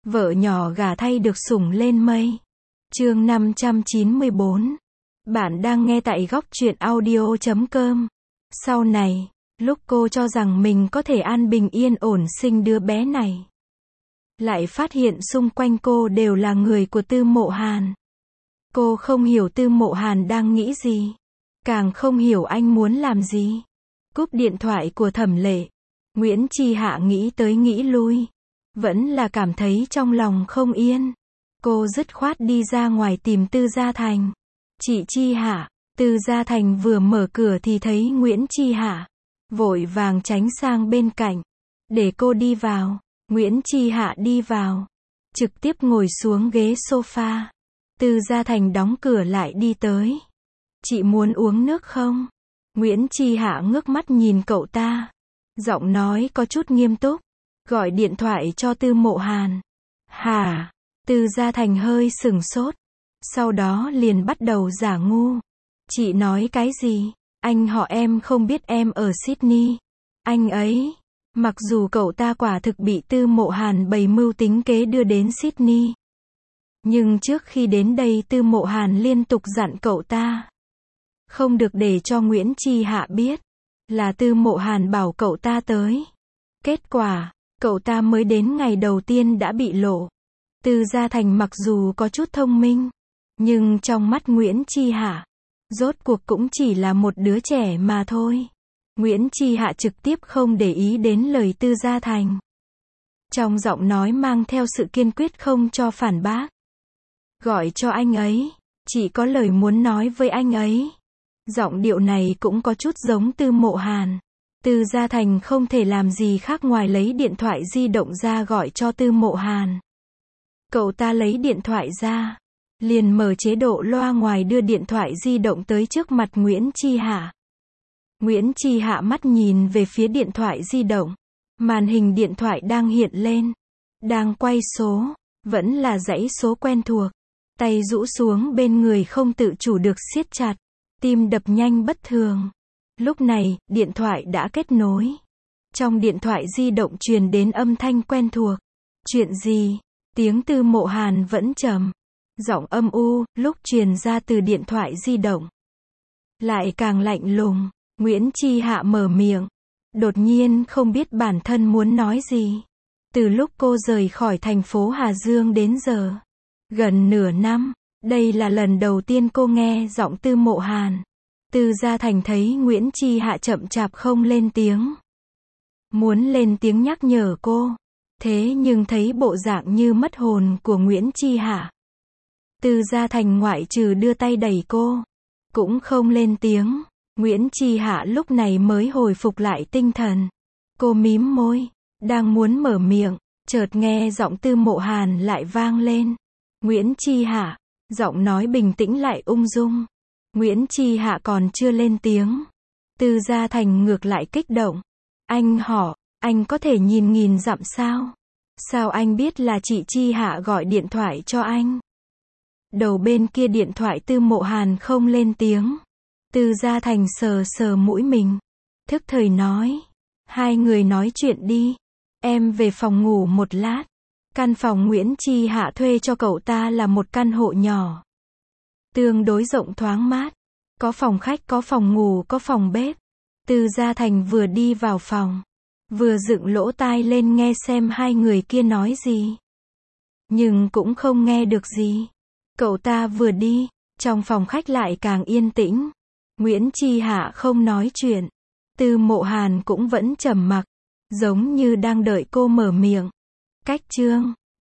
Vợ nhỏ gả thay được sủng lên mây. Chương 594. Bạn đang nghe tại góc truyện audio.com. Sau này, lúc cô cho rằng mình có thể an bình yên ổn sinh đứa bé này, lại phát hiện xung quanh cô đều là người của Tư Mộ Hàn. Cô không hiểu Tư Mộ Hàn đang nghĩ gì, càng không hiểu anh muốn làm gì. Cúp điện thoại của Thẩm Lệ, Nguyễn Chi Hạ nghĩ tới nghĩ lui, vẫn là cảm thấy trong lòng không yên. Cô dứt khoát đi ra ngoài tìm Tư Gia Thành. Chị Chi Hạ. Tư Gia Thành vừa mở cửa thì thấy Nguyễn Chi Hạ, vội vàng tránh sang bên cạnh, để cô đi vào. Nguyễn Chi Hạ đi vào, trực tiếp ngồi xuống ghế sofa. Tư Gia Thành đóng cửa lại đi tới. Chị muốn uống nước không? Nguyễn Chi Hạ ngước mắt nhìn cậu ta, giọng nói có chút nghiêm túc. Gọi điện thoại cho Tư Mộ Hàn. Hả? Tư Gia Thành hơi sửng sốt, sau đó liền bắt đầu giả ngu. Chị nói cái gì? Anh họ em không biết em ở Sydney. Anh ấy, mặc dù cậu ta quả thực bị Tư Mộ Hàn bày mưu tính kế đưa đến Sydney, nhưng trước khi đến đây Tư Mộ Hàn liên tục dặn cậu ta không được để cho Nguyễn Chi Hạ biết là Tư Mộ Hàn bảo cậu ta tới. Kết quả, cậu ta mới đến ngày đầu tiên đã bị lộ. Tư Gia Thành mặc dù có chút thông minh, nhưng trong mắt Nguyễn Chi Hạ, rốt cuộc cũng chỉ là một đứa trẻ mà thôi. Nguyễn Chi Hạ trực tiếp không để ý đến lời Tư Gia Thành, trong giọng nói mang theo sự kiên quyết không cho phản bác. Gọi cho anh ấy, chị có lời muốn nói với anh ấy. Giọng điệu này cũng có chút giống Tư Mộ Hàn. Tư Gia Thành không thể làm gì khác ngoài lấy điện thoại di động ra gọi cho Tư Mộ Hàn. Cậu ta lấy điện thoại ra, liền mở chế độ loa ngoài đưa điện thoại di động tới trước mặt Nguyễn Chi Hạ. Nguyễn Chi Hạ mắt nhìn về phía điện thoại di động. Màn hình điện thoại đang hiện lên, đang quay số, vẫn là dãy số quen thuộc. Tay rũ xuống bên người không tự chủ được siết chặt, tim đập nhanh bất thường. Lúc này, điện thoại đã kết nối. Trong điện thoại di động truyền đến âm thanh quen thuộc. Chuyện gì? Tiếng Tư Mộ Hàn vẫn trầm, giọng âm u, lúc truyền ra từ điện thoại di động lại càng lạnh lùng. Nguyễn Chi Hạ mở miệng, đột nhiên không biết bản thân muốn nói gì. Từ lúc cô rời khỏi thành phố Hà Dương đến giờ, gần nửa năm, đây là lần đầu tiên cô nghe giọng Tư Mộ Hàn. Tư Gia Thành thấy Nguyễn Chi Hạ chậm chạp không lên tiếng, muốn lên tiếng nhắc nhở cô, thế nhưng thấy bộ dạng như mất hồn của Nguyễn Chi Hạ, Tư Gia Thành ngoại trừ đưa tay đẩy cô, cũng không lên tiếng. Nguyễn Chi Hạ lúc này mới hồi phục lại tinh thần. Cô mím môi, đang muốn mở miệng, chợt nghe giọng Tư Mộ Hàn lại vang lên. Nguyễn Chi Hạ, giọng nói bình tĩnh lại ung dung. Nguyễn Chi Hạ còn chưa lên tiếng, Tư Gia Thành ngược lại kích động. Anh họ, anh có thể nhìn dặm sao? Sao anh biết là chị Chi Hạ gọi điện thoại cho anh? Đầu bên kia điện thoại Tư Mộ Hàn không lên tiếng. Tư Gia Thành sờ sờ mũi mình, thức thời nói. Hai người nói chuyện đi. Em về phòng ngủ một lát. Căn phòng Nguyễn Chi Hạ thuê cho cậu ta là một căn hộ nhỏ, tương đối rộng thoáng mát. Có phòng khách, có phòng ngủ, có phòng bếp. Tư Gia Thành vừa đi vào phòng, vừa dựng lỗ tai lên nghe xem hai người kia nói gì, nhưng cũng không nghe được gì. Cậu ta vừa đi, trong phòng khách lại càng yên tĩnh. Nguyễn Chi Hạ không nói chuyện, Tư Mộ Hàn cũng vẫn trầm mặc, giống như đang đợi cô mở miệng. Cách chương